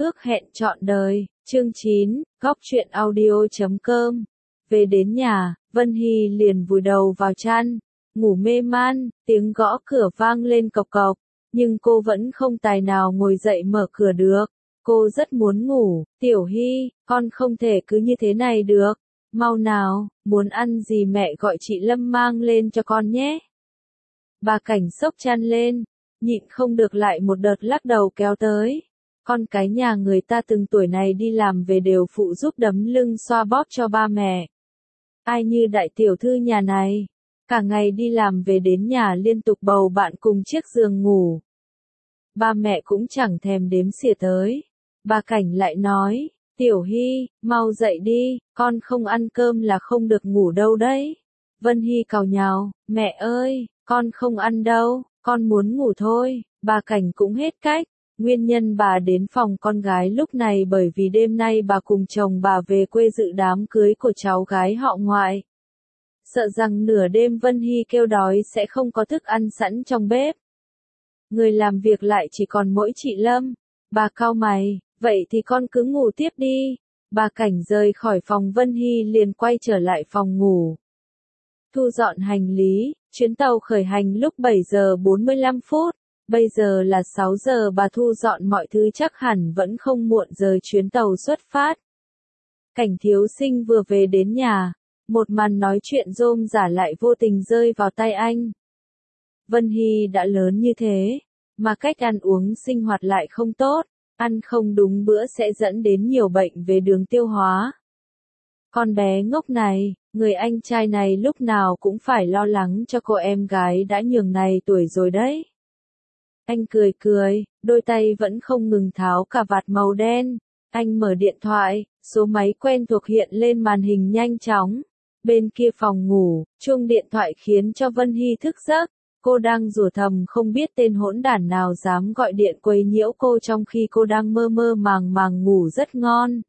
Ước hẹn trọn đời, chương 9, góc truyện audio.com. Về đến nhà, Vân Hy liền vùi đầu vào chăn, ngủ mê man, tiếng gõ cửa vang lên cộc cộc, nhưng cô vẫn không tài nào ngồi dậy mở cửa được. Cô rất muốn ngủ, Tiểu Hy, con không thể cứ như thế này được. Mau nào, muốn ăn gì mẹ gọi chị Lâm mang lên cho con nhé. Bà Cảnh xốc chăn lên, nhịn không được lại một đợt lắc đầu kéo tới. Con cái nhà người ta từng tuổi này đi làm về đều phụ giúp đấm lưng xoa bóp cho ba mẹ. Ai như đại tiểu thư nhà này, cả ngày đi làm về đến nhà liên tục bầu bạn cùng chiếc giường ngủ. Ba mẹ cũng chẳng thèm đếm xỉa tới. Bà Cảnh lại nói, Tiểu Hy, mau dậy đi, con không ăn cơm là không được ngủ đâu đấy. Vân Hy càu nhàu, mẹ ơi, con không ăn đâu, con muốn ngủ thôi. Bà Cảnh cũng hết cách. Nguyên nhân bà đến phòng con gái lúc này bởi vì đêm nay bà cùng chồng bà về quê dự đám cưới của cháu gái họ ngoại. Sợ rằng nửa đêm Vân Hy kêu đói sẽ không có thức ăn sẵn trong bếp. Người làm việc lại chỉ còn mỗi chị Lâm. Bà cau mày, vậy thì con cứ ngủ tiếp đi. Bà Cảnh rời khỏi phòng Vân Hy liền quay trở lại phòng ngủ. Thu dọn hành lý, chuyến tàu khởi hành lúc 7 giờ 45 phút. Bây giờ là 6 giờ, bà thu dọn mọi thứ chắc hẳn vẫn không muộn giờ chuyến tàu xuất phát. Cảnh Thiếu Sinh vừa về đến nhà, một màn nói chuyện rôm rả lại vô tình rơi vào tai anh. Vân Hy đã lớn như thế, mà cách ăn uống sinh hoạt lại không tốt, ăn không đúng bữa sẽ dẫn đến nhiều bệnh về đường tiêu hóa. Con bé ngốc này, người anh trai này lúc nào cũng phải lo lắng cho cô em gái đã nhường này tuổi rồi đấy. Anh cười cười, đôi tay vẫn không ngừng tháo cà vạt màu đen. Anh mở điện thoại, số máy quen thuộc hiện lên màn hình nhanh chóng. Bên kia phòng ngủ, chuông điện thoại khiến cho Vân Hy thức giấc. Cô đang rủa thầm không biết tên hỗn đản nào dám gọi điện quấy nhiễu cô trong khi cô đang mơ mơ màng màng ngủ rất ngon.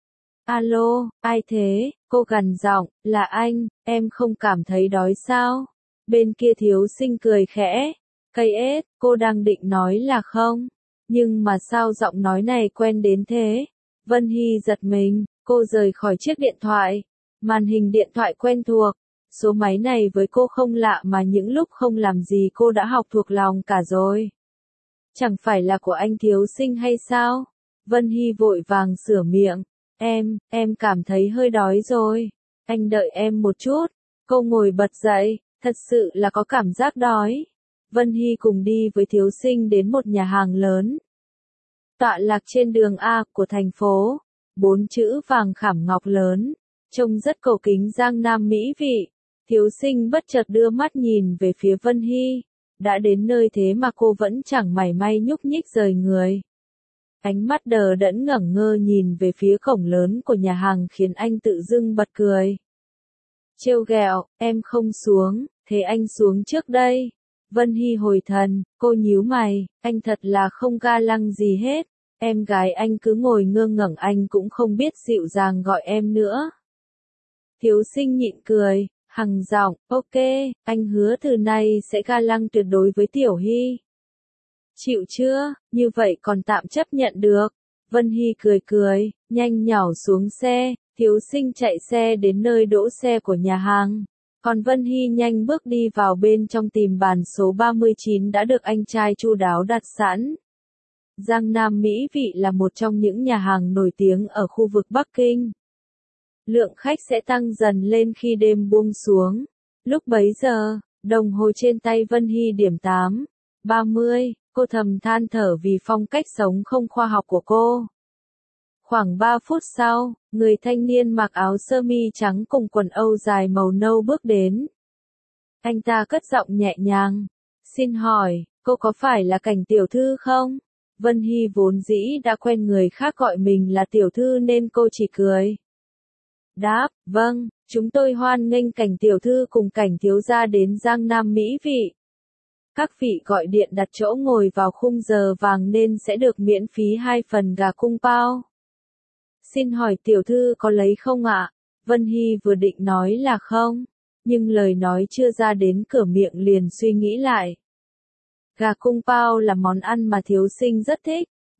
Alo, ai thế? Cô gằn giọng, là anh, em không cảm thấy đói sao? Bên kia Thiếu Sinh cười khẽ. Cây ết, cô đang định nói là không? Nhưng mà sao giọng nói này quen đến thế? Vân Hy giật mình, cô rời khỏi chiếc điện thoại. Màn hình điện thoại quen thuộc. Số máy này với cô không lạ mà những lúc không làm gì cô đã học thuộc lòng cả rồi. Chẳng phải là của anh Thiếu Sinh hay sao? Vân Hy vội vàng sửa miệng. Em cảm thấy hơi đói rồi. Anh đợi em một chút. Cô ngồi bật dậy, thật sự là có cảm giác đói. Vân Hy cùng đi với Thiếu Sinh đến một nhà hàng lớn. Tọa lạc trên đường A của thành phố. 4 chữ vàng khảm ngọc lớn. Trông rất cầu kính Giang Nam mỹ vị. Thiếu Sinh bất chợt đưa mắt nhìn về phía Vân Hy. Đã đến nơi thế mà cô vẫn chẳng mảy may nhúc nhích rời người. Ánh mắt đờ đẫn ngẩn ngơ nhìn về phía cổng lớn của nhà hàng khiến anh tự dưng bật cười. Trêu ghẹo, em không xuống, thế anh xuống trước đây. Vân Hy hồi thần, cô nhíu mày, anh thật là không ga lăng gì hết. Em gái anh cứ ngồi ngơ ngẩn anh cũng không biết dịu dàng gọi em nữa. Thiếu Sinh nhịn cười, hằng giọng, ok, anh hứa từ nay sẽ ga lăng tuyệt đối với Tiểu Hy. Chịu chưa, như vậy còn tạm chấp nhận được. Vân Hy cười cười, nhanh nhảu xuống xe, Thiếu Sinh chạy xe đến nơi đỗ xe của nhà hàng. Còn Vân Hy nhanh bước đi vào bên trong tìm bàn số 39 đã được anh trai chu đáo đặt sẵn. Giang Nam mỹ vị là một trong những nhà hàng nổi tiếng ở khu vực Bắc Kinh. Lượng khách sẽ tăng dần lên khi đêm buông xuống. Lúc bấy giờ, đồng hồ trên tay Vân Hy điểm 8:30, cô thầm than thở vì phong cách sống không khoa học của cô. Khoảng 3 phút sau, người thanh niên mặc áo sơ mi trắng cùng quần âu dài màu nâu bước đến. Anh ta cất giọng nhẹ nhàng. Xin hỏi, cô có phải là Cảnh tiểu thư không? Vân Hy vốn dĩ đã quen người khác gọi mình là tiểu thư nên cô chỉ cười. Đáp, vâng, chúng tôi hoan nghênh Cảnh tiểu thư cùng Cảnh thiếu gia đến Giang Nam mỹ vị. Các vị gọi điện đặt chỗ ngồi vào khung giờ vàng nên sẽ được miễn phí 2 phần gà cung pao. Xin hỏi tiểu thư có lấy không ạ? Vân Hy vừa định nói là không, nhưng lời nói chưa ra đến cửa miệng liền suy nghĩ lại. Gà cung pao là món ăn mà Thiếu Sinh rất thích,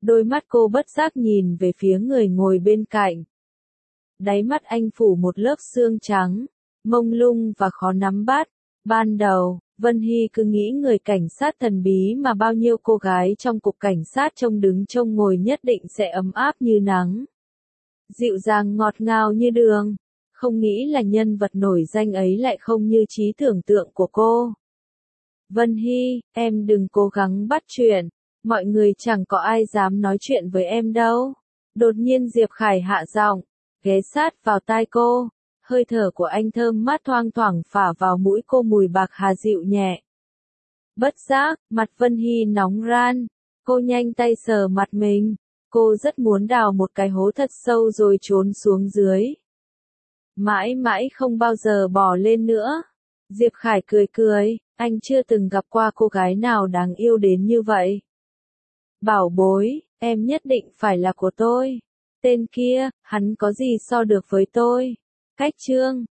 Đôi mắt cô bất giác nhìn về phía người ngồi bên cạnh. Đáy mắt anh phủ một lớp sương trắng, mông lung và khó nắm bắt. Ban đầu, Vân Hy cứ nghĩ người cảnh sát thần bí mà bao nhiêu cô gái trong cục cảnh sát trông đứng trông ngồi nhất định sẽ ấm áp như nắng, dịu dàng ngọt ngào như đường. Không nghĩ là nhân vật nổi danh ấy lại không như trí tưởng tượng của cô. Vân Hy, em đừng cố gắng bắt chuyện, mọi người chẳng có ai dám nói chuyện với em đâu. Đột nhiên Diệp Khải hạ giọng, ghé sát vào tai cô, hơi thở của anh thơm mát thoang thoảng phả vào mũi cô, mùi bạc hà dịu nhẹ. Bất giác, mặt Vân Hy nóng ran, cô nhanh tay sờ mặt mình, cô rất muốn đào một cái hố thật sâu rồi trốn xuống dưới. Mãi mãi không bao giờ bỏ lên nữa. Diệp Khải cười cười, anh chưa từng gặp qua cô gái nào đáng yêu đến như vậy. Bảo bối, em nhất định phải là của tôi. Tên kia, hắn có gì so được với tôi. Cách chương